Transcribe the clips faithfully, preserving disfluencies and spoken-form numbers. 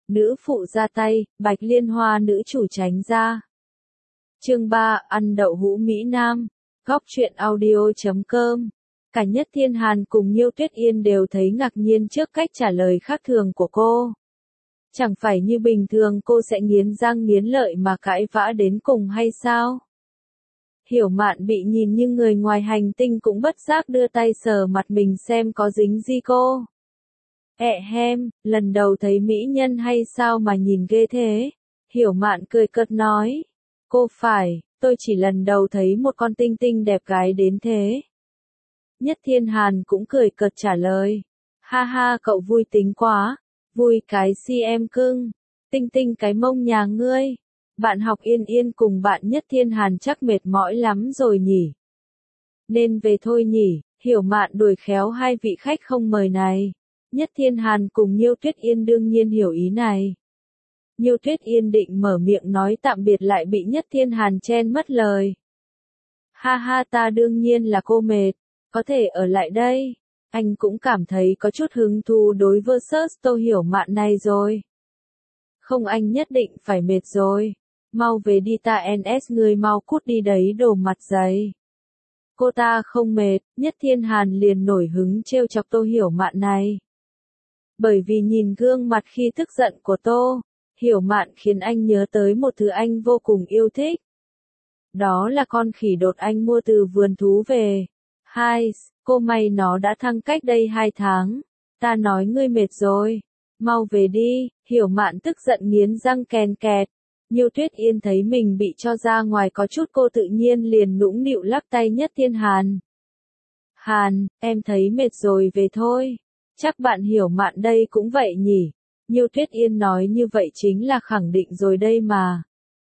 nữ phụ ra tay, Bạch Liên Hoa nữ chủ tránh ra. Chương ba, ăn đậu hũ Mỹ Nam, góc truyện audio chấm com. Cả Nhất Thiên Hàn cùng Nhiêu Tuyết Yên đều thấy ngạc nhiên trước cách trả lời khác thường của cô. Chẳng phải như bình thường cô sẽ nghiến răng nghiến lợi mà cãi vã đến cùng hay sao? Hiểu Mạn bị nhìn như người ngoài hành tinh cũng bất giác đưa tay sờ mặt mình xem có dính gì cô. Ẹ hem, lần đầu thấy mỹ nhân hay sao mà nhìn ghê thế? Hiểu Mạn cười cợt nói. Cô phải, tôi chỉ lần đầu thấy một con tinh tinh đẹp gái đến thế. Nhất Thiên Hàn cũng cười cợt trả lời. Ha ha, cậu vui tính quá. Vui cái si em cưng. Tinh tinh cái mông nhà ngươi. Bạn học Yên Yên cùng bạn Nhất Thiên Hàn chắc mệt mỏi lắm rồi nhỉ. Nên về thôi nhỉ. Hiểu Mạn đuổi khéo hai vị khách không mời này. Nhất Thiên Hàn cùng Nhiêu Tuyết Yên đương nhiên hiểu ý này. Nhiêu Tuyết Yên định mở miệng nói tạm biệt lại bị Nhất Thiên Hàn chen mất lời. Ha ha, ta đương nhiên là cô mệt, có thể ở lại đây. Anh cũng cảm thấy có chút hứng thú đối versus Tô Hiểu Mạn này rồi. Không, anh nhất định phải mệt rồi. Mau về đi ta en ét, người mau cút đi đấy đồ mặt dày. Cô ta không mệt, Nhất Thiên Hàn liền nổi hứng trêu chọc Tô Hiểu Mạn này. Bởi vì nhìn gương mặt khi tức giận của Tô Hiểu Mạn khiến anh nhớ tới một thứ anh vô cùng yêu thích. Đó là con khỉ đột anh mua từ vườn thú về. Hai, cô may nó đã thăng cách đây hai tháng. Ta nói ngươi mệt rồi. Mau về đi, Hiểu Mạn tức giận nghiến răng kèn kẹt. Nhiêu Tuyết Yên thấy mình bị cho ra ngoài có chút cô tự nhiên liền nũng nịu lắc tay Nhất Thiên Hàn. Hàn, em thấy mệt rồi về thôi. Chắc bạn Hiểu Mạn đây cũng vậy nhỉ. Nhiêu Tuyết Yên nói như vậy chính là khẳng định rồi đây mà.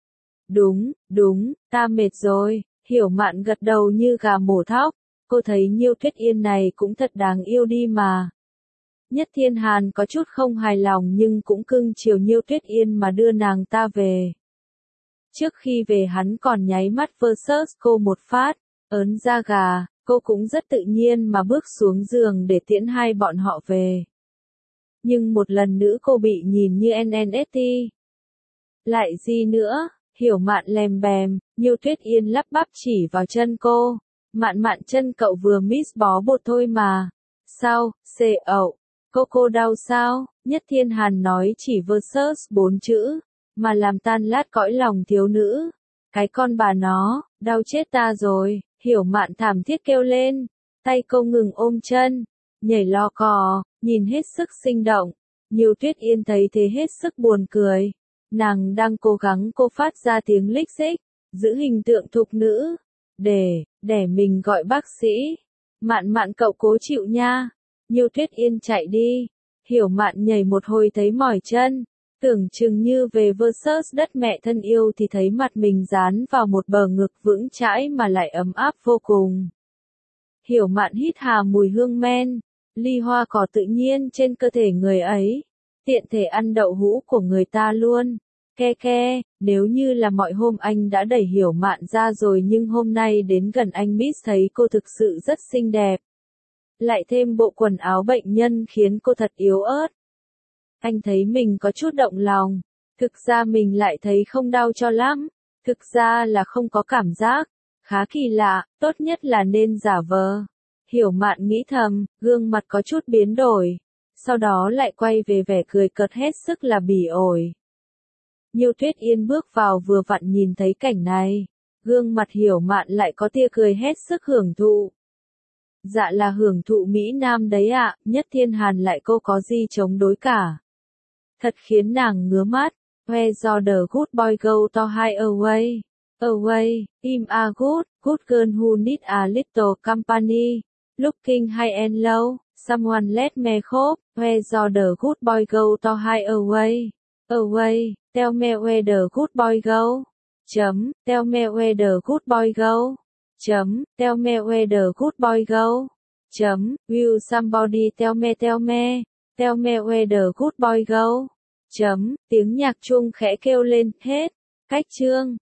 Đúng, đúng, ta mệt rồi. Hiểu Mạn gật đầu như gà mổ thóc. Cô thấy Nhiêu Tuyết Yên này cũng thật đáng yêu đi mà. Nhất Thiên Hàn có chút không hài lòng nhưng cũng cưng chiều Nhiêu Tuyết Yên mà đưa nàng ta về. Trước khi về hắn còn nháy mắt versus cô một phát, ớn da gà, cô cũng rất tự nhiên mà bước xuống giường để tiễn hai bọn họ về. Nhưng một lần nữa cô bị nhìn như en en ét tê. Lại gì nữa? Hiểu Mạn lèm bèm, Nhiêu Tuyết Yên lắp bắp chỉ vào chân cô. Mạn Mạn, chân cậu vừa miss bó bột thôi mà. Sao, xê ậu, cô cô đau sao? Nhất Thiên Hàn nói chỉ versus bốn chữ, mà làm tan lát cõi lòng thiếu nữ. Cái con bà nó, đau chết ta rồi. Hiểu Mạn thảm thiết kêu lên. Tay cô ngừng ôm chân, nhảy lo cò, nhìn hết sức sinh động. Nhiêu Tuyết Yên thấy thế hết sức buồn cười. Nàng đang cố gắng cô phát ra tiếng lích xích, giữ hình tượng thục nữ. Để, để mình gọi bác sĩ. Mạn Mạn cậu cố chịu nha. Nhiêu Tuyết Yên chạy đi. Hiểu Mạn nhảy một hồi thấy mỏi chân. Tưởng chừng như về versus đất mẹ thân yêu thì thấy mặt mình dán vào một bờ ngực vững chãi mà lại ấm áp vô cùng. Hiểu Mạn hít hà mùi hương men, ly hoa cỏ tự nhiên trên cơ thể người ấy. Tiện thể ăn đậu hũ của người ta luôn. Ke ke, nếu như là mọi hôm anh đã đẩy Hiểu Mạn ra rồi nhưng hôm nay đến gần anh miss thấy cô thực sự rất xinh đẹp. Lại thêm bộ quần áo bệnh nhân khiến cô thật yếu ớt. Anh thấy mình có chút động lòng. Thực ra mình lại thấy không đau cho lắm. Thực ra là không có cảm giác. Khá kỳ lạ, tốt nhất là nên giả vờ. Hiểu Mạn nghĩ thầm, gương mặt có chút biến đổi. Sau đó lại quay về vẻ cười cợt hết sức là bỉ ổi. Nhiêu Tuyết Yên bước vào vừa vặn nhìn thấy cảnh này. Gương mặt Hiểu Mạn lại có tia cười hết sức hưởng thụ. Dạ là hưởng thụ Mỹ Nam đấy ạ, Nhất Thiên Hàn lại cô có gì chống đối cả. Thật khiến nàng ngứa mắt. Where the good boy go to hide away. Away, I'm a good, good girl who need a little company. Looking high and low, someone let me cope. Where the good boy go to hide away. Away, tell me where the good boy go. Chấm, tell me where the good boy go. Chấm, tell me where the good boy go. Chấm, will somebody tell me tell me. Tell me where the good boy go. Chấm, tiếng nhạc chuông khẽ kêu lên, hết. Cách chương.